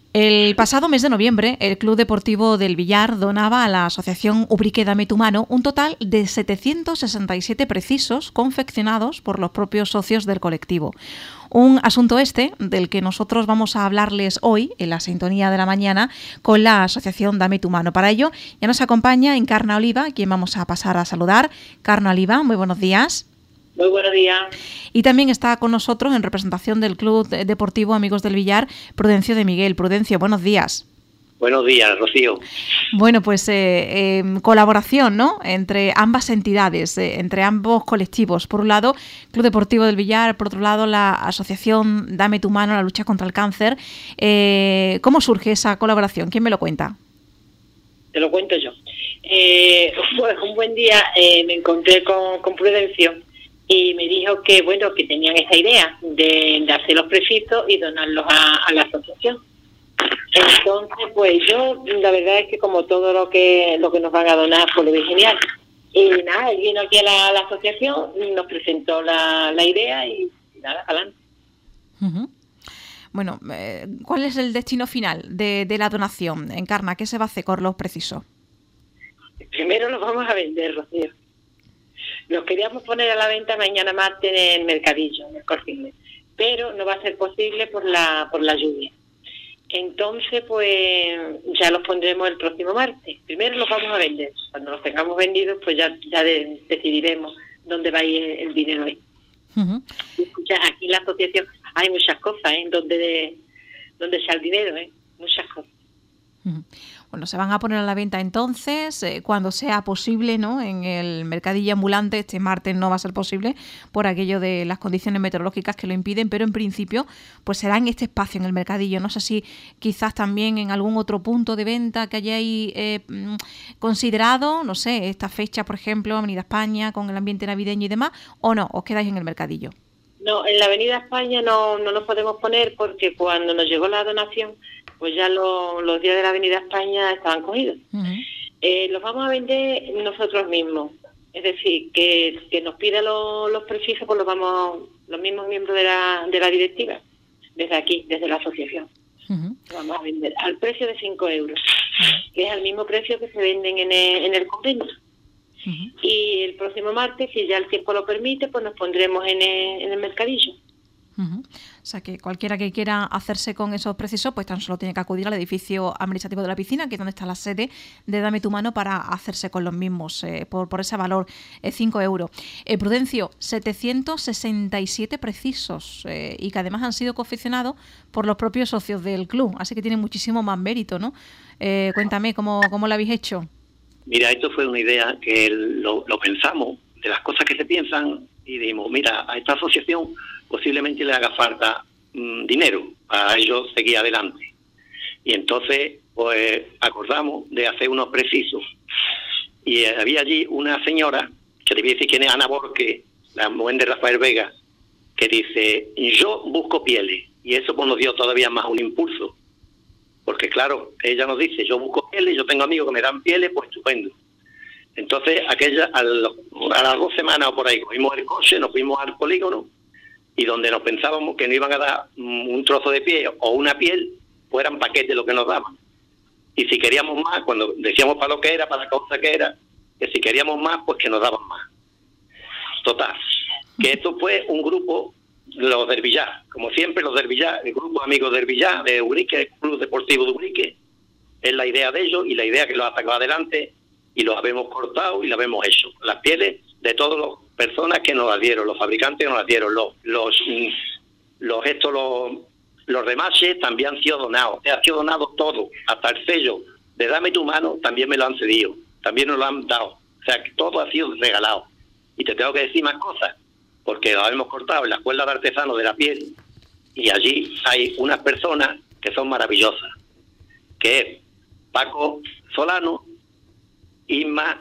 El pasado mes de noviembre, el Club Deportivo del Villar donaba a la asociación Ubrique Dame tu Mano un total de 767 precisos confeccionados por los propios socios del colectivo. Un asunto del que nosotros vamos a hablarles hoy, en la sintonía de la mañana, con la asociación Dame tu Mano. Para ello, ya nos acompaña Encarna Oliva, a quien vamos a pasar a saludar. Encarna Oliva, muy buenos días. Muy buenos días. Y también está con nosotros, en representación del Club Deportivo Amigos del Villar, Prudencio de Miguel. Prudencio, buenos días. Buenos días, Rocío. Bueno, pues colaboración, ¿no?, entre ambas entidades, entre ambos colectivos. Por un lado, Club Deportivo del Villar, por otro lado, la asociación Dame tu Mano, la lucha contra el cáncer. ¿Cómo surge esa colaboración? ¿Quién me lo cuenta? Te lo cuento yo. Pues un buen día me encontré con Prudencio y me dijo que bueno, que tenían esa idea de hacer los prefijos y donarlos a la asociación. Entonces, pues yo, la verdad es que como todo lo que nos van a donar, pues lo vi genial. Y nada, él vino aquí a la asociación, nos presentó la idea y nada, adelante. Uh-huh. Bueno, ¿cuál es el destino final de la donación? Encarna, ¿qué se va a hacer con los precisos? Primero los vamos a vender, Rocío. Los queríamos poner a la venta mañana martes en el mercadillo, en el Corte Inglés, pero no va a ser posible por la lluvia. Entonces, pues ya los pondremos el próximo martes. Primero los vamos a vender. Cuando los tengamos vendidos, pues ya decidiremos dónde va a ir el dinero ahí. Uh-huh. Escucha, aquí en la asociación hay muchas cosas, donde está el dinero, muchas cosas. Uh-huh. Bueno, se van a poner a la venta entonces, cuando sea posible, ¿no?, en el mercadillo ambulante. Este martes no va a ser posible por aquello de las condiciones meteorológicas que lo impiden, pero en principio pues será en este espacio, en el mercadillo. No sé si quizás también en algún otro punto de venta que hayáis considerado, no sé, esta fecha, por ejemplo, Avenida España, con el ambiente navideño y demás, o no, os quedáis en el mercadillo. No, en la Avenida España no nos podemos poner porque cuando nos llegó la donación, pues ya los días de la Avenida España estaban cogidos. Uh-huh. Los vamos a vender nosotros mismos. Es decir, que nos pida los prefijos, pues los mismos miembros de la directiva, desde aquí, desde la asociación. Uh-huh. Los vamos a vender al precio de 5 euros, que es el mismo precio que se venden en el convenio. Uh-huh. Y el próximo martes, si ya el tiempo lo permite, pues nos pondremos en el mercadillo. Uh-huh. O sea que cualquiera que quiera hacerse con esos precisos, pues tan solo tiene que acudir al edificio administrativo de la piscina, que es donde está la sede de Dame tu Mano, para hacerse con los mismos por ese valor, 5 euros. Prudencio, 767 precisos y que además han sido confeccionados por los propios socios del club, así que tienen muchísimo más mérito, ¿no? Cuéntame, ¿cómo lo habéis hecho? Mira, esto fue una idea que lo pensamos, de las cosas que se piensan, y dijimos, mira, a esta asociación posiblemente le haga falta dinero para ellos seguir adelante. Y entonces, pues, acordamos de hacer unos precisos. Y había allí una señora, que te voy a decir quién es, Ana Borque, la mujer de Rafael Vega, que dice, yo busco pieles. Y eso pues nos dio todavía más un impulso. Porque claro, ella nos dice, yo busco pieles, yo tengo amigos que me dan pieles, pues estupendo. Entonces, a las 2 semanas o por ahí, cogimos el coche, nos fuimos al polígono, y donde nos pensábamos que nos iban a dar un trozo de piel o una piel, pues eran paquetes lo que nos daban. Y si queríamos más, cuando decíamos para lo que era, para la causa que era, que si queríamos más, pues que nos daban más. Total, que esto fue un grupo, los del Villar, como siempre los del Villar, el grupo amigos del Villar, de Ubrique, el Club Deportivo de Ubrique, es la idea de ellos y la idea que lo ha sacado adelante, y los habemos cortado y lo habemos hecho. Las pieles de todas las personas que nos las dieron, los fabricantes que nos las dieron, los remaches también han sido donados. Ha sido donado todo, hasta el sello de Dame tu Mano también me lo han cedido, también nos lo han dado. O sea, que todo ha sido regalado. Y te tengo que decir más cosas, porque lo habemos cortado en la Escuela de Artesanos de la Piel, y allí hay unas personas que son maravillosas, que es Paco Solano, Isma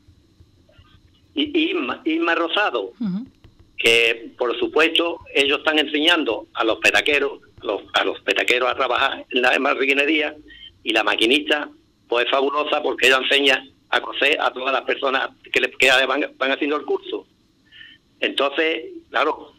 Rosado, uh-huh, que por supuesto ellos están enseñando a los petaqueros, a trabajar en la marroquinería, y la maquinista pues es fabulosa porque ella enseña a coser a todas las personas que van haciendo el curso. Entonces, claro,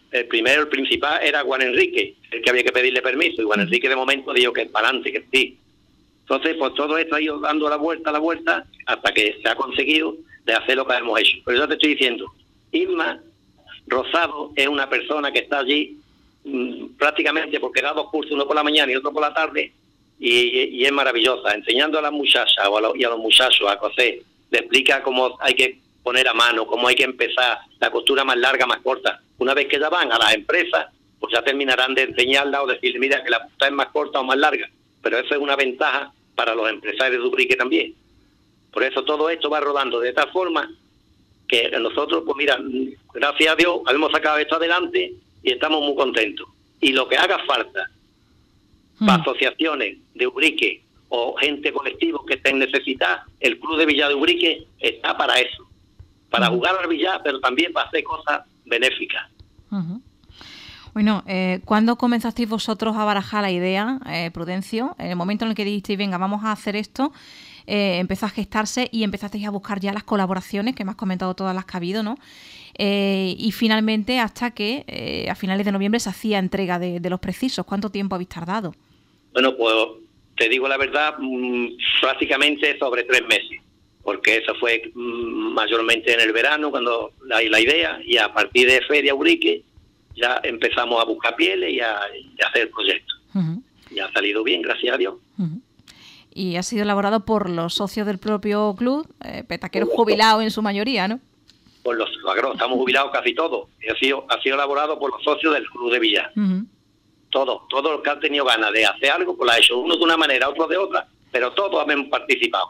el principal era Juan Enrique, el que había que pedirle permiso, y Juan Enrique de momento dijo que para adelante, que sí. Entonces, pues todo esto ha ido dando la vuelta, hasta que se ha conseguido de hacer lo que hemos hecho. Pero yo te estoy diciendo, Isma Rosado es una persona que está allí prácticamente porque da 2 cursos, uno por la mañana y otro por la tarde, y es maravillosa, enseñando a las muchachas y a los muchachos a coser. Le explica cómo hay que poner a mano, cómo hay que empezar, la costura más larga, más corta. Una vez que ya van a las empresas, pues ya terminarán de enseñarla o decirle, mira, que la punta es más corta o más larga. Pero eso es una ventaja para los empresarios de Ubrique también. Por eso todo esto va rodando de tal forma que nosotros, pues mira, gracias a Dios, hemos sacado esto adelante y estamos muy contentos. Y lo que haga falta para asociaciones de Ubrique o gente colectivos que estén necesitadas, el Club de Billar de Ubrique está para eso, para jugar al billar, pero también para hacer cosas benéficas. Bueno, ¿cuándo comenzasteis vosotros a barajar la idea, Prudencio? En el momento en el que dijisteis, venga, vamos a hacer esto, empezó a gestarse y empezasteis a buscar ya las colaboraciones, que me has comentado todas las que ha habido, ¿no? Y finalmente, hasta que a finales de noviembre se hacía entrega de los precisos. ¿Cuánto tiempo habéis tardado? Bueno, pues te digo la verdad, prácticamente sobre 3 meses, porque eso fue mayormente en el verano, cuando la idea, y a partir de Feria Ubrique ya empezamos a buscar pieles y a hacer el proyecto. Y ha salido bien, gracias a Dios. Y ha sido elaborado por los socios del propio club, petaqueros jubilados en su mayoría, ¿no? Por los estamos jubilados casi todos. Ha sido elaborado por los socios del Club de Billar. Todos los que han tenido ganas de hacer algo, pues lo ha hecho, uno de una manera, otro de otra, pero todos hemos participado.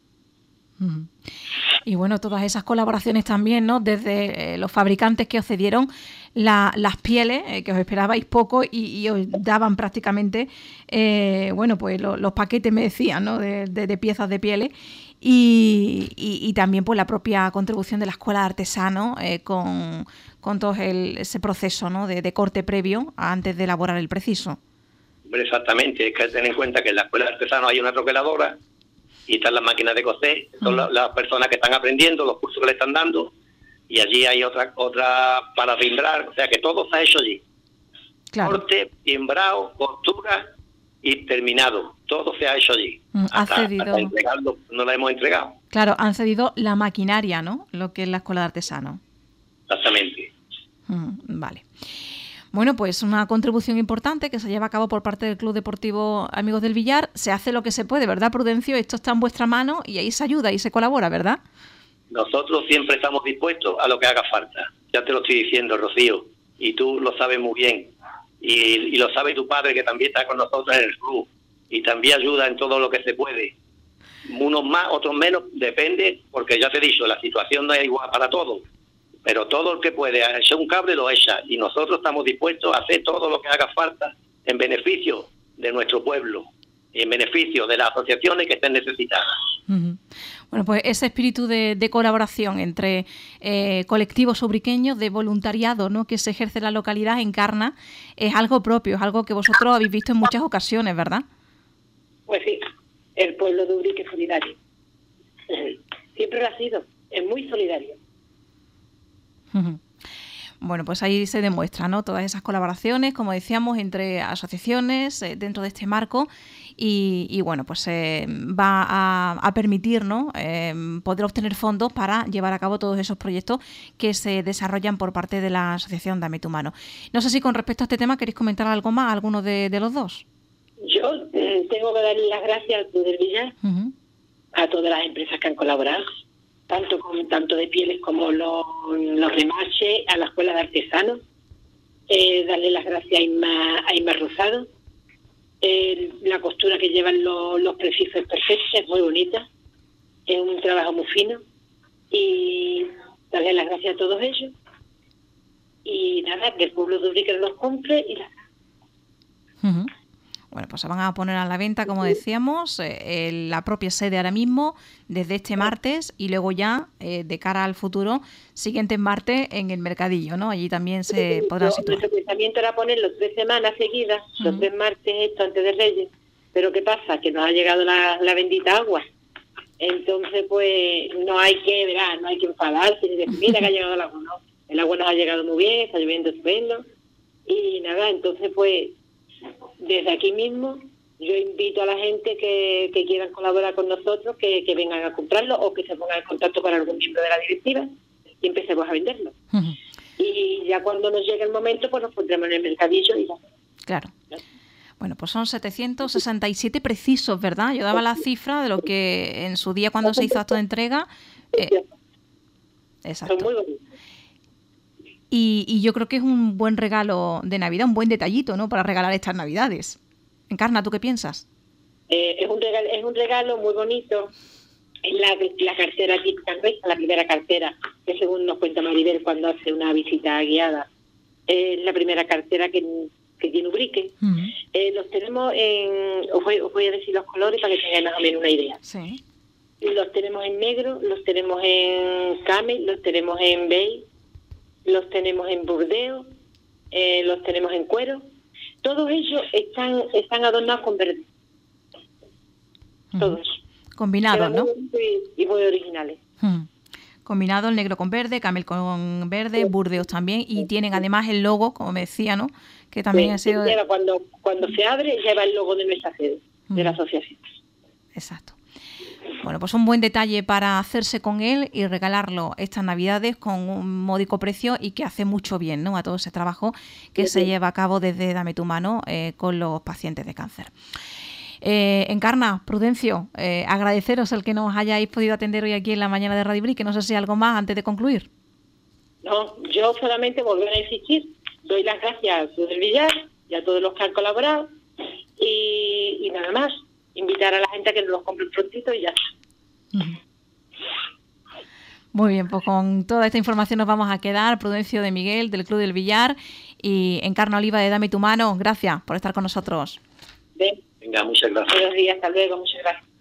Y bueno, todas esas colaboraciones también, ¿no? Desde los fabricantes que os cedieron las pieles, que os esperabais poco y os daban prácticamente, bueno, pues los paquetes, me decían, ¿no? De piezas de pieles. Y también pues la propia contribución de la Escuela de Artesanos con todo ese proceso, ¿no? de corte previo antes de elaborar el preciso. Exactamente, hay que tener en cuenta que en la Escuela de Artesanos hay una troqueladora y están las máquinas de coser, son las personas que están aprendiendo, los cursos que le están dando, y allí hay otra para timbrar, o sea que todo se ha hecho allí. Claro. Corte, timbrado, costura y terminado, todo se ha hecho allí. Hasta entregarlo, no la hemos entregado. Claro, han cedido la maquinaria, ¿no? Lo que es la Escuela de Artesanos. Exactamente. Vale. Bueno, pues una contribución importante que se lleva a cabo por parte del Club Deportivo Amigos del Billar. Se hace lo que se puede, ¿verdad, Prudencio? Esto está en vuestra mano y ahí se ayuda y se colabora, ¿verdad? Nosotros siempre estamos dispuestos a lo que haga falta. Ya te lo estoy diciendo, Rocío, y tú lo sabes muy bien. Y lo sabe tu padre, que también está con nosotros en el club, y también ayuda en todo lo que se puede. Unos más, otros menos, depende, porque ya te he dicho, la situación no es igual para todos. Pero todo el que puede echar un cable lo echa, y nosotros estamos dispuestos a hacer todo lo que haga falta en beneficio de nuestro pueblo, en beneficio de las asociaciones que estén necesitadas. Bueno, pues ese espíritu de colaboración entre colectivos ubriqueños, de voluntariado, ¿no?, que se ejerce en la localidad, encarna, es algo propio, es algo que vosotros habéis visto en muchas ocasiones, ¿verdad? Pues sí, el pueblo de Ubrique es solidario. Siempre lo ha sido, es muy solidario. Bueno, pues ahí se demuestra, ¿no?, todas esas colaboraciones, como decíamos, entre asociaciones dentro de este marco y bueno, pues va a permitir, ¿no?, poder obtener fondos para llevar a cabo todos esos proyectos que se desarrollan por parte de la Asociación Dame tu Mano. No sé si con respecto a este tema queréis comentar algo más, alguno de los dos. Yo tengo que darle las gracias al Club del Billar, a todas las empresas que han colaborado, tanto de pieles como los remaches, a la Escuela de Artesanos, darle las gracias a Isma Rosado. La costura que llevan los precisos es perfecta, es muy bonita, es un trabajo muy fino, y darle las gracias a todos ellos. Y nada, que el pueblo de Ubrique los compre y las... Bueno, pues se van a poner a la venta, como decíamos, la propia sede ahora mismo, desde este martes, y luego ya, de cara al futuro, siguiente martes en el mercadillo, ¿no? Allí también se podrá situar. Nuestro pensamiento era ponerlo 3 semanas seguidas, los 3 martes, esto antes de Reyes. Pero ¿qué pasa? Que nos ha llegado la bendita agua. Entonces, pues, no hay que enfadarse ni decir, mira que ha llegado el agua, no. El agua nos ha llegado muy bien, está lloviendo estupendo. Y nada, entonces pues desde aquí mismo yo invito a la gente que quieran colaborar con nosotros, que vengan a comprarlo o que se pongan en contacto con algún miembro de la directiva y empecemos a venderlo. Y ya cuando nos llegue el momento, pues nos pondremos en el mercadillo y ya. Claro. Bueno, pues son 767 precisos, ¿verdad? Yo daba la cifra de lo que en su día cuando se hizo acto de entrega. Exacto. Son muy bonitos. Y yo creo que es un buen regalo de Navidad, un buen detallito, ¿no? Para regalar estas Navidades. Encarna, ¿tú qué piensas? Es un regalo muy bonito. Es la cartera típica nuestra, la primera cartera, que según nos cuenta Maribel cuando hace una visita guiada, es la primera cartera que tiene ubrique. Los tenemos os voy a decir los colores para que tengáis más o menos una idea. Sí. Los tenemos en negro, los tenemos en camel, los tenemos en beige, los tenemos en burdeo, los tenemos en cuero. Todos ellos están adornados con verde. Todos. Combinados, ¿no? Y muy originales. Combinado el negro con verde, camel con verde, burdeos también, y tienen además el logo, como me decía, ¿no? Que también ha sido... Cuando se abre, lleva el logo de nuestra sede, de la asociación. Exacto. Bueno, pues un buen detalle para hacerse con él y regalarlo estas Navidades con un módico precio y que hace mucho bien, ¿no? A todo ese trabajo que se lleva a cabo desde Dame tu Mano con los pacientes de cáncer. Encarna, Prudencio, agradeceros el que nos hayáis podido atender hoy aquí en la mañana de Radio Bri, que no sé si hay algo más antes de concluir. No, yo solamente volver a insistir, doy las gracias a Cruz del Villar y a todos los que han colaborado y nada más, invitar a la gente a que nos los compre prontito y ya está. Muy bien, pues con toda esta información nos vamos a quedar. Prudencio de Miguel, del Club del Villar, y Encarna Oliva de Dame tu Mano, gracias por estar con nosotros. Venga, muchas gracias. Buenos días, hasta luego, muchas gracias.